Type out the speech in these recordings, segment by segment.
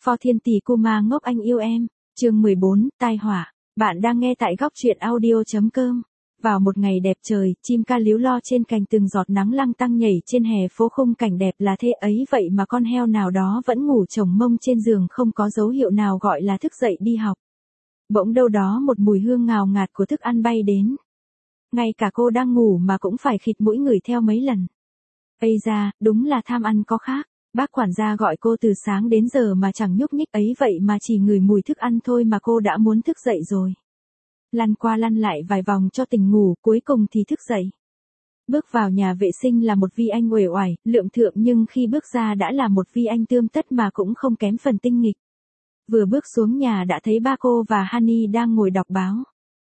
Phó Thiên Tỷ Kuma ngốc anh yêu em, chương 14, tai họa. Bạn đang nghe tại góc truyện audio.com. Vào một ngày đẹp trời, chim ca líu lo trên cành từng giọt nắng lăng tăng nhảy trên hè phố, khung cảnh đẹp là thế ấy vậy mà con heo nào đó vẫn ngủ chồng mông trên giường, không có dấu hiệu nào gọi là thức dậy đi học. Bỗng đâu đó một mùi hương ngào ngạt của thức ăn bay đến. Ngay cả cô đang ngủ mà cũng phải khịt mũi ngửi theo mấy lần. Ây da, đúng là tham ăn có khác. Bác quản gia gọi cô từ sáng đến giờ mà chẳng nhúc nhích ấy vậy mà chỉ ngửi mùi thức ăn thôi mà cô đã muốn thức dậy rồi. Lăn qua lăn lại vài vòng cho tỉnh ngủ, cuối cùng thì thức dậy. Bước vào nhà vệ sinh là một Vi Anh uể oải, lượm thượm, nhưng khi bước ra đã là một Vi Anh tươm tất mà cũng không kém phần tinh nghịch. Vừa bước xuống nhà đã thấy ba cô và Honey đang ngồi đọc báo.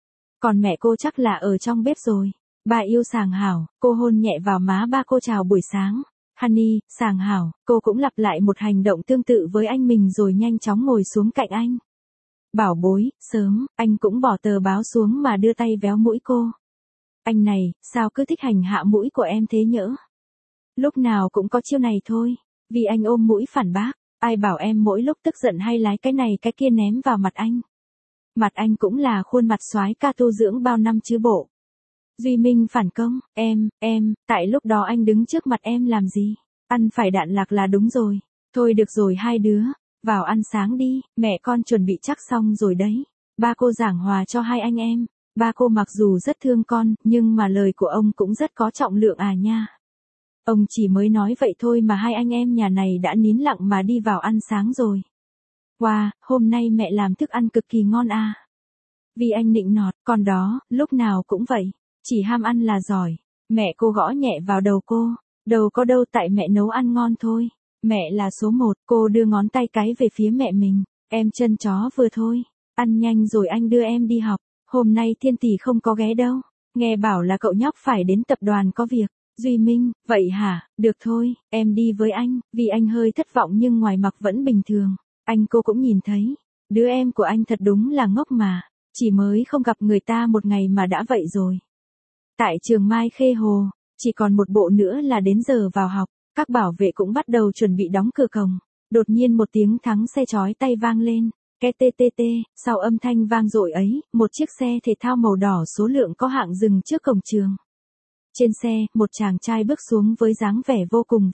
Còn mẹ cô chắc là ở trong bếp rồi. Bà yêu Sàng Hảo, cô hôn nhẹ vào má ba cô chào buổi sáng. Honey, Sàng Hảo, cô cũng lặp lại một hành động tương tự với anh mình rồi nhanh chóng ngồi xuống cạnh anh. Bảo bối, sớm, anh cũng bỏ tờ báo xuống mà đưa tay véo mũi cô. Anh này, sao cứ thích hành hạ mũi của em thế nhỡ? Lúc nào cũng có chiêu này thôi. Vì anh ôm mũi phản bác, ai bảo em mỗi lúc tức giận hay lái cái này cái kia ném vào mặt anh. Mặt anh cũng là khuôn mặt soái ca tu dưỡng bao năm chứ bộ. Duy Minh phản công, em, tại lúc đó anh đứng trước mặt em làm gì? Ăn phải đạn lạc là đúng rồi. Thôi được rồi hai đứa, vào ăn sáng đi, mẹ con chuẩn bị chắc xong rồi đấy. Ba cô giảng hòa cho hai anh em. Ba cô mặc dù rất thương con, nhưng mà lời của ông cũng rất có trọng lượng à nha. Ông chỉ mới nói vậy thôi mà hai anh em nhà này đã nín lặng mà đi vào ăn sáng rồi. Wow, hôm nay mẹ làm thức ăn cực kỳ ngon à. Vì anh nịnh nọt, con đó, lúc nào cũng vậy. Chỉ ham ăn là giỏi. Mẹ cô gõ nhẹ vào đầu cô. Đâu có đâu, tại mẹ nấu ăn ngon thôi. Mẹ là số một. Cô đưa ngón tay cái về phía mẹ mình. Em chân chó vừa thôi. Ăn nhanh rồi anh đưa em đi học. Hôm nay Thiên Tỷ không có ghé đâu. Nghe bảo là cậu nhóc phải đến tập đoàn có việc. Duy Minh, vậy hả? Được thôi, em đi với anh. Vì anh hơi thất vọng nhưng ngoài mặt vẫn bình thường. Anh cô cũng nhìn thấy. Đứa em của anh thật đúng là ngốc mà. Chỉ mới không gặp người ta một ngày mà đã vậy rồi. Tại trường Mai Khê Hồ, chỉ còn một bộ nữa là đến giờ vào học. Các bảo vệ cũng bắt đầu chuẩn bị đóng cửa cổng. Đột nhiên một tiếng thắng xe chói tay vang lên. Ke tê tê tê, sau âm thanh vang dội ấy, một chiếc xe thể thao màu đỏ số lượng có hạng dừng trước cổng trường. Trên xe, một chàng trai bước xuống với dáng vẻ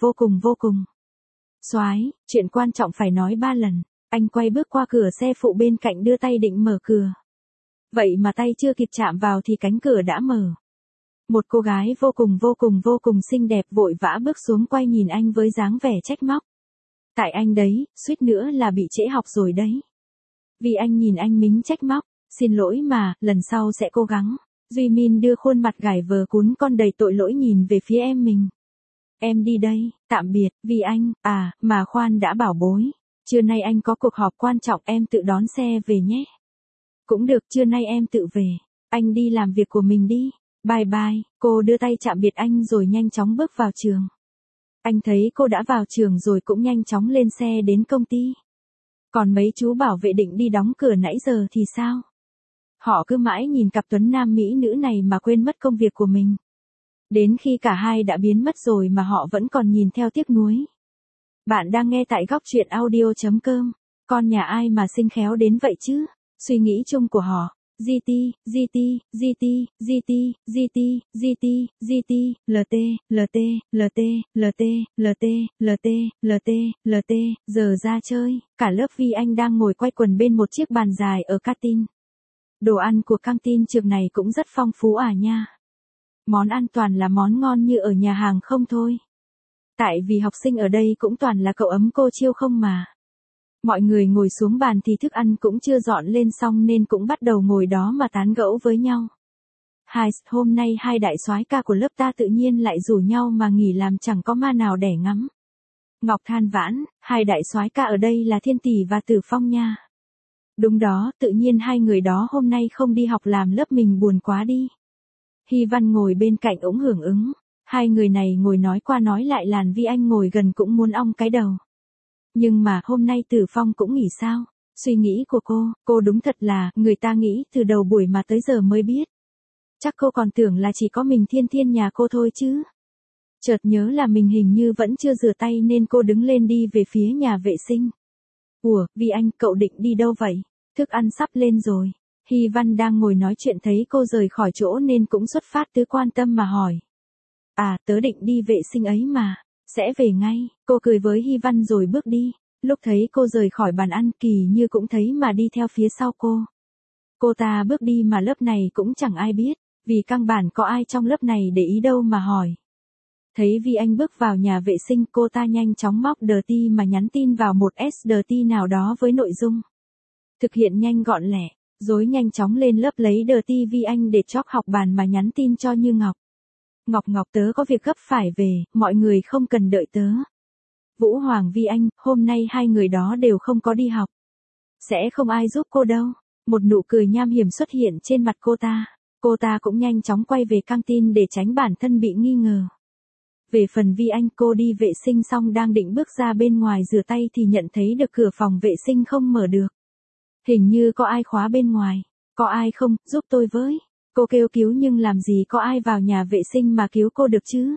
vô cùng. Soái, chuyện quan trọng phải nói 3 lần. Anh quay bước qua cửa xe phụ bên cạnh đưa tay định mở cửa. Vậy mà tay chưa kịp chạm vào thì cánh cửa đã mở. Một cô gái vô cùng xinh đẹp vội vã bước xuống quay nhìn anh với dáng vẻ trách móc. Tại anh đấy, suýt nữa là bị trễ học rồi đấy. Vì anh nhìn anh mính trách móc, xin lỗi mà, lần sau sẽ cố gắng. Duy Min đưa khuôn mặt gải vờ cún con đầy tội lỗi nhìn về phía em mình. Em đi đây, tạm biệt, vì anh, mà khoan đã bảo bối. Trưa nay anh có cuộc họp quan trọng, em tự đón xe về nhé. Cũng được, trưa nay em tự về. Anh đi làm việc của mình đi. Bye bye, cô đưa tay chạm biệt anh rồi nhanh chóng bước vào trường. Anh thấy cô đã vào trường rồi cũng nhanh chóng lên xe đến công ty. Còn mấy chú bảo vệ định đi đóng cửa nãy giờ thì sao? Họ cứ mãi nhìn cặp tuấn nam mỹ nữ này mà quên mất công việc của mình. Đến khi cả hai đã biến mất rồi mà họ vẫn còn nhìn theo tiếc nuối. Bạn đang nghe tại góc truyện audio.com. Con nhà ai mà xinh khéo đến vậy chứ? Suy nghĩ chung của họ. GT, LT, giờ ra chơi, cả lớp Vi Anh đang ngồi quay quần bên một chiếc bàn dài ở canteen. Đồ ăn của canteen trường này cũng rất phong phú à nha. Món ăn toàn là món ngon như ở nhà hàng không thôi. Tại vì học sinh ở đây cũng toàn là cậu ấm cô chiêu không mà. Mọi người ngồi xuống bàn thì thức ăn cũng chưa dọn lên xong nên cũng bắt đầu ngồi đó mà tán gẫu với nhau. Hôm nay hai đại soái ca của lớp ta tự nhiên lại rủ nhau mà nghỉ làm chẳng có ma nào để ngắm. Ngọc than vãn, hai đại soái ca ở đây là Thiên Tỷ và Tử Phong nha. Đúng đó, tự nhiên hai người đó hôm nay không đi học làm lớp mình buồn quá đi. Hy Văn ngồi bên cạnh ủng hưởng ứng. Hai người này ngồi nói qua nói lại làn Vi Anh ngồi gần cũng muốn ong cái đầu. Nhưng mà hôm nay Tử Phong cũng nghỉ sao? Suy nghĩ của cô đúng thật là, người ta nghĩ từ đầu buổi mà tới giờ mới biết. Chắc cô còn tưởng là chỉ có mình Thiên Thiên nhà cô thôi chứ. Chợt nhớ là mình hình như vẫn chưa rửa tay nên cô đứng lên đi về phía nhà vệ sinh. Ủa, Vi Anh, cậu định đi đâu vậy? Thức ăn sắp lên rồi. Hy Văn đang ngồi nói chuyện thấy cô rời khỏi chỗ nên cũng xuất phát từ quan tâm mà hỏi. À, tớ định đi vệ sinh ấy mà. Sẽ về ngay. Cô cười với Hy Văn rồi bước đi. Lúc thấy cô rời khỏi bàn ăn Kỳ Như cũng thấy mà đi theo phía sau cô. Cô ta bước đi mà lớp này cũng chẳng ai biết. Vì căn bản có ai trong lớp này để ý đâu mà hỏi. Thấy Vi Anh bước vào nhà vệ sinh cô ta nhanh chóng móc Dirty mà nhắn tin vào một Dirty nào đó với nội dung. Thực hiện nhanh gọn lẹ, rồi nhanh chóng lên lớp lấy Dirty Vi Anh để chóp học bàn mà nhắn tin cho Như Ngọc. Ngọc tớ có việc gấp phải về, mọi người không cần đợi tớ. Vũ Hoàng Vi Anh, hôm nay hai người đó đều không có đi học. Sẽ không ai giúp cô đâu. Một nụ cười nham hiểm xuất hiện trên mặt cô ta. Cô ta cũng nhanh chóng quay về căng tin để tránh bản thân bị nghi ngờ. Về phần Vi Anh cô đi vệ sinh xong đang định bước ra bên ngoài rửa tay thì nhận thấy được cửa phòng vệ sinh không mở được. Hình như có ai khóa bên ngoài. Có ai không, giúp tôi với. Cô kêu cứu nhưng làm gì có ai vào nhà vệ sinh mà cứu cô được chứ.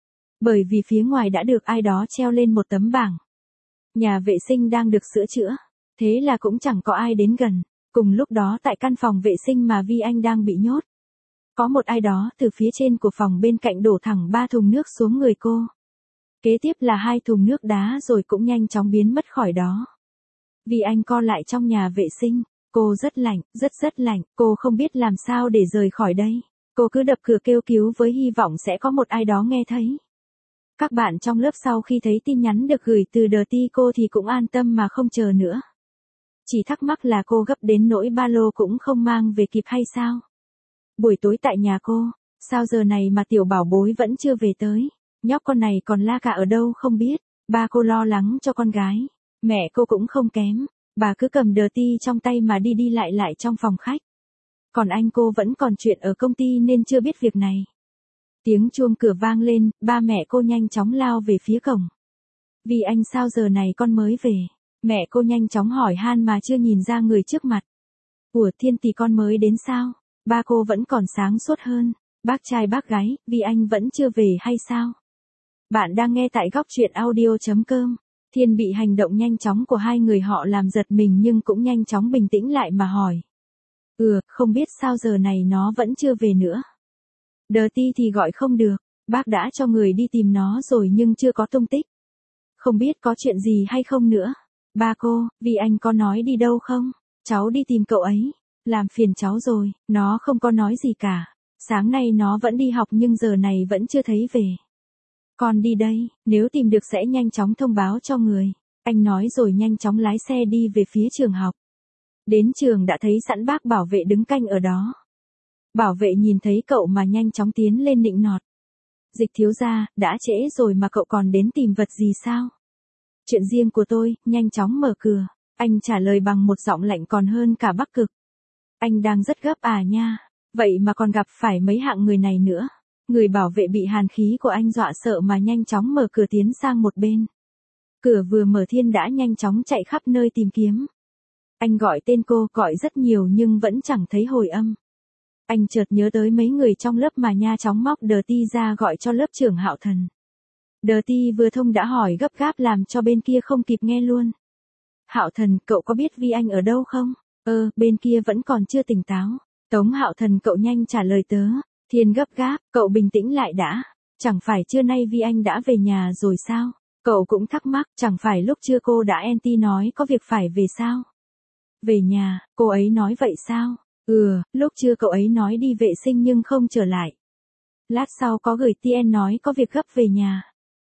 Bởi vì phía ngoài đã được ai đó treo lên một tấm bảng. Nhà vệ sinh đang được sửa chữa. Thế là cũng chẳng có ai đến gần. Cùng lúc đó tại căn phòng vệ sinh mà Vi Anh đang bị nhốt. Có một ai đó từ phía trên của phòng bên cạnh đổ thẳng 3 thùng nước xuống người cô. Kế tiếp là 2 thùng nước đá rồi cũng nhanh chóng biến mất khỏi đó. Vi Anh co lại trong nhà vệ sinh. Cô rất lạnh, rất lạnh. Cô không biết làm sao để rời khỏi đây. Cô cứ đập cửa kêu cứu với hy vọng sẽ có một ai đó nghe thấy. Các bạn trong lớp sau khi thấy tin nhắn được gửi từ Dirty cô thì cũng an tâm mà không chờ nữa. Chỉ thắc mắc là cô gấp đến nỗi ba lô cũng không mang về kịp hay sao? Buổi tối tại nhà cô, sao giờ này mà tiểu bảo bối vẫn chưa về tới? Nhóc con này còn la cả ở đâu không biết. Ba cô lo lắng cho con gái. Mẹ cô cũng không kém. Bà cứ cầm Dirty trong tay mà đi đi lại trong phòng khách. Còn anh cô vẫn còn chuyện ở công ty nên chưa biết việc này. Tiếng chuông cửa vang lên, ba mẹ cô nhanh chóng lao về phía cổng. Vì anh sao giờ này con mới về? Mẹ cô nhanh chóng hỏi han mà chưa nhìn ra người trước mặt. Ủa Thiên Tỷ con mới đến sao? Ba cô vẫn còn sáng suốt hơn. Bác trai bác gái, vì anh vẫn chưa về hay sao? Bạn đang nghe tại góc truyện audio.com. Thiên bị hành động nhanh chóng của hai người họ làm giật mình nhưng cũng nhanh chóng bình tĩnh lại mà hỏi. Không biết sao giờ này nó vẫn chưa về nữa. Dirty thì gọi không được, bác đã cho người đi tìm nó rồi nhưng chưa có tung tích. Không biết có chuyện gì hay không nữa. Ba cô, vì anh có nói đi đâu không? Cháu đi tìm cậu ấy. Làm phiền cháu rồi, nó không có nói gì cả. Sáng nay nó vẫn đi học nhưng giờ này vẫn chưa thấy về. Con đi đây, nếu tìm được sẽ nhanh chóng thông báo cho người. Anh nói rồi nhanh chóng lái xe đi về phía trường học. Đến trường đã thấy sẵn bác bảo vệ đứng canh ở đó. Bảo vệ nhìn thấy cậu mà nhanh chóng tiến lên nịnh nọt. Dịch thiếu gia, đã trễ rồi mà cậu còn đến tìm vật gì sao? Chuyện riêng của tôi, nhanh chóng mở cửa. Anh trả lời bằng một giọng lạnh còn hơn cả Bắc Cực. Anh đang rất gấp à nha. Vậy mà còn gặp phải mấy hạng người này nữa. Người bảo vệ bị hàn khí của anh dọa sợ mà nhanh chóng mở cửa tiến sang một bên. Cửa vừa mở Thiên đã nhanh chóng chạy khắp nơi tìm kiếm. Anh gọi tên cô, gọi rất nhiều nhưng vẫn chẳng thấy hồi âm. Anh chợt nhớ tới mấy người trong lớp mà nha chóng móc Dirty ra gọi cho lớp trưởng Hạo Thần. Dirty vừa thông đã hỏi gấp gáp làm cho bên kia không kịp nghe luôn. Hạo Thần, cậu có biết Vi Anh ở đâu không? Bên kia vẫn còn chưa tỉnh táo. Tống Hạo Thần cậu nhanh trả lời tớ. Thiên gấp gáp, cậu bình tĩnh lại đã. Chẳng phải trưa nay Vi Anh đã về nhà rồi sao? Cậu cũng thắc mắc, chẳng phải lúc trưa cô đã NT nói có việc phải về sao? Về nhà, cô ấy nói vậy sao? Lúc trưa cậu ấy nói đi vệ sinh nhưng không trở lại. Lát sau có gửi TN nói có việc gấp về nhà.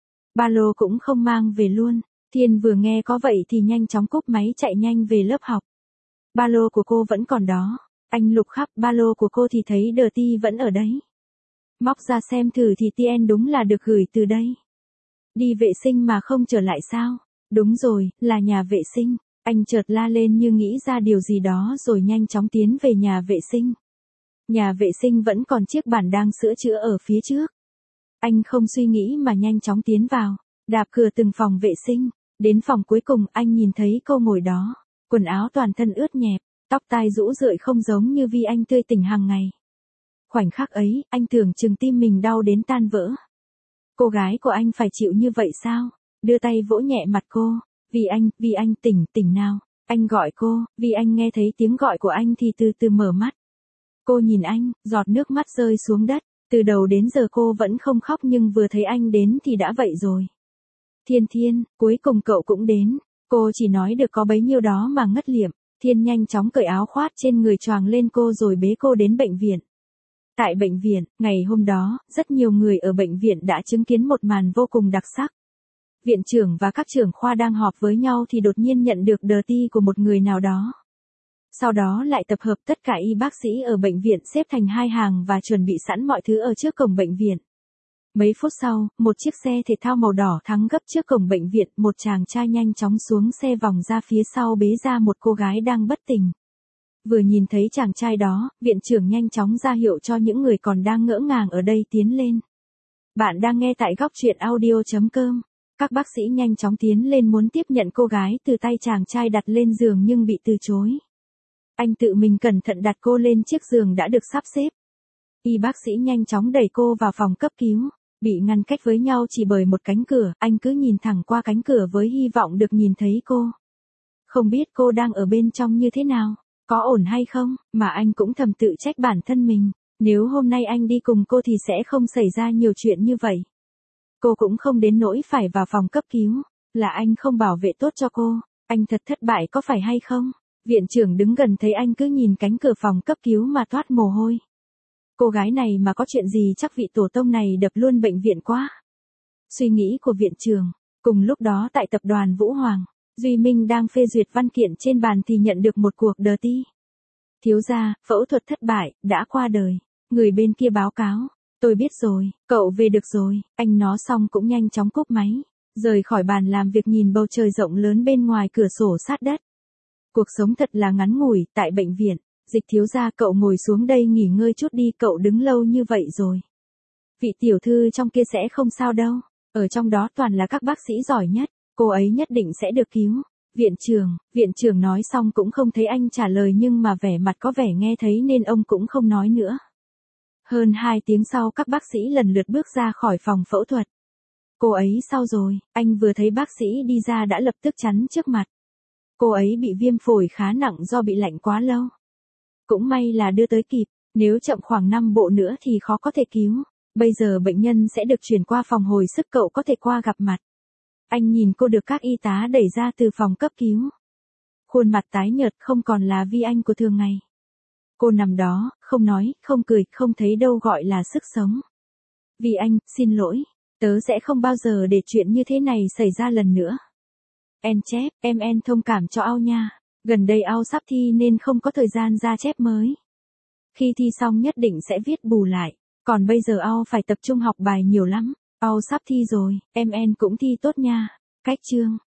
Ba lô cũng không mang về luôn. Thiên vừa nghe có vậy thì nhanh chóng cúp máy chạy nhanh về lớp học. Ba lô của cô vẫn còn đó. Anh lục khắp ba lô của cô thì thấy Dirty vẫn ở đấy. Móc ra xem thử thì TN đúng là được gửi từ đây. Đi vệ sinh mà không trở lại sao? Đúng rồi, là nhà vệ sinh. Anh chợt la lên như nghĩ ra điều gì đó rồi nhanh chóng tiến về nhà vệ sinh. Nhà vệ sinh vẫn còn chiếc bàn đang sửa chữa ở phía trước. Anh không suy nghĩ mà nhanh chóng tiến vào, đạp cửa từng phòng vệ sinh. Đến phòng cuối cùng anh nhìn thấy cô ngồi đó. Quần áo toàn thân ướt nhẹp, tóc tai rũ rượi không giống như Vi Anh tươi tỉnh hàng ngày. Khoảnh khắc ấy, anh tưởng chừng tim mình đau đến tan vỡ. Cô gái của anh phải chịu như vậy sao? Đưa tay vỗ nhẹ mặt cô. Vi Anh tỉnh nào. Anh gọi cô, Vi Anh nghe thấy tiếng gọi của anh thì từ từ mở mắt. Cô nhìn anh, giọt nước mắt rơi xuống đất. Từ đầu đến giờ cô vẫn không khóc nhưng vừa thấy anh đến thì đã vậy rồi. Thiên, cuối cùng cậu cũng đến. Cô chỉ nói được có bấy nhiêu đó mà ngất liệm. Thiên nhanh chóng cởi áo khoác trên người choàng lên cô rồi bế cô đến bệnh viện. Tại bệnh viện, ngày hôm đó, rất nhiều người ở bệnh viện đã chứng kiến một màn vô cùng đặc sắc. Viện trưởng và các trưởng khoa đang họp với nhau thì đột nhiên nhận được đờ ti của một người nào đó. Sau đó lại tập hợp tất cả y bác sĩ ở bệnh viện xếp thành hai hàng và chuẩn bị sẵn mọi thứ ở trước cổng bệnh viện. Mấy phút sau, một chiếc xe thể thao màu đỏ thắng gấp trước cổng bệnh viện, một chàng trai nhanh chóng xuống xe vòng ra phía sau bế ra một cô gái đang bất tỉnh. Vừa nhìn thấy chàng trai đó, viện trưởng nhanh chóng ra hiệu cho những người còn đang ngỡ ngàng ở đây tiến lên. Bạn đang nghe tại góc truyện audio.com. Các bác sĩ nhanh chóng tiến lên muốn tiếp nhận cô gái từ tay chàng trai đặt lên giường nhưng bị từ chối. Anh tự mình cẩn thận đặt cô lên chiếc giường đã được sắp xếp. Y bác sĩ nhanh chóng đẩy cô vào phòng cấp cứu. Bị ngăn cách với nhau chỉ bởi một cánh cửa, anh cứ nhìn thẳng qua cánh cửa với hy vọng được nhìn thấy cô. Không biết cô đang ở bên trong như thế nào, có ổn hay không, mà anh cũng thầm tự trách bản thân mình. Nếu hôm nay anh đi cùng cô thì sẽ không xảy ra nhiều chuyện như vậy. Cô cũng không đến nỗi phải vào phòng cấp cứu, là anh không bảo vệ tốt cho cô, anh thật thất bại có phải hay không? Viện trưởng đứng gần thấy anh cứ nhìn cánh cửa phòng cấp cứu mà toát mồ hôi. Cô gái này mà có chuyện gì chắc vị tổ tông này đập luôn bệnh viện quá. Suy nghĩ của viện trưởng. Cùng lúc đó tại tập đoàn Vũ Hoàng, Duy Minh đang phê duyệt văn kiện trên bàn thì nhận được một cuộc đờ ti. Thiếu gia, phẫu thuật thất bại, đã qua đời. Người bên kia báo cáo. Tôi biết rồi, cậu về được rồi. Anh nói xong cũng nhanh chóng cúp máy. Rời khỏi bàn làm việc nhìn bầu trời rộng lớn bên ngoài cửa sổ sát đất. Cuộc sống thật là ngắn ngủi, tại bệnh viện. Dịch thiếu gia cậu ngồi xuống đây nghỉ ngơi chút đi, cậu đứng lâu như vậy rồi. Vị tiểu thư trong kia sẽ không sao đâu. Ở trong đó toàn là các bác sĩ giỏi nhất. Cô ấy nhất định sẽ được cứu. Viện trưởng nói xong cũng không thấy anh trả lời nhưng mà vẻ mặt có vẻ nghe thấy nên ông cũng không nói nữa. Hơn 2 tiếng sau các bác sĩ lần lượt bước ra khỏi phòng phẫu thuật. Cô ấy sao rồi? Anh vừa thấy bác sĩ đi ra đã lập tức chắn trước mặt. Cô ấy bị viêm phổi khá nặng do bị lạnh quá lâu. Cũng may là đưa tới kịp, nếu chậm khoảng 5 bộ nữa thì khó có thể cứu. Bây giờ bệnh nhân sẽ được chuyển qua phòng hồi sức, cậu có thể qua gặp mặt. Anh nhìn cô được các y tá đẩy ra từ phòng cấp cứu. Khuôn mặt tái nhợt không còn là Vi Anh của thường ngày. Cô nằm đó, không nói, không cười, không thấy đâu gọi là sức sống. Vi Anh, xin lỗi, tớ sẽ không bao giờ để chuyện như thế này xảy ra lần nữa. En chép, em thông cảm cho Ao nha. Gần đây Ao sắp thi nên không có thời gian ra chép mới. Khi thi xong nhất định sẽ viết bù lại. Còn bây giờ Ao phải tập trung học bài nhiều lắm. Ao sắp thi rồi, em cũng thi tốt nha. Cách chương.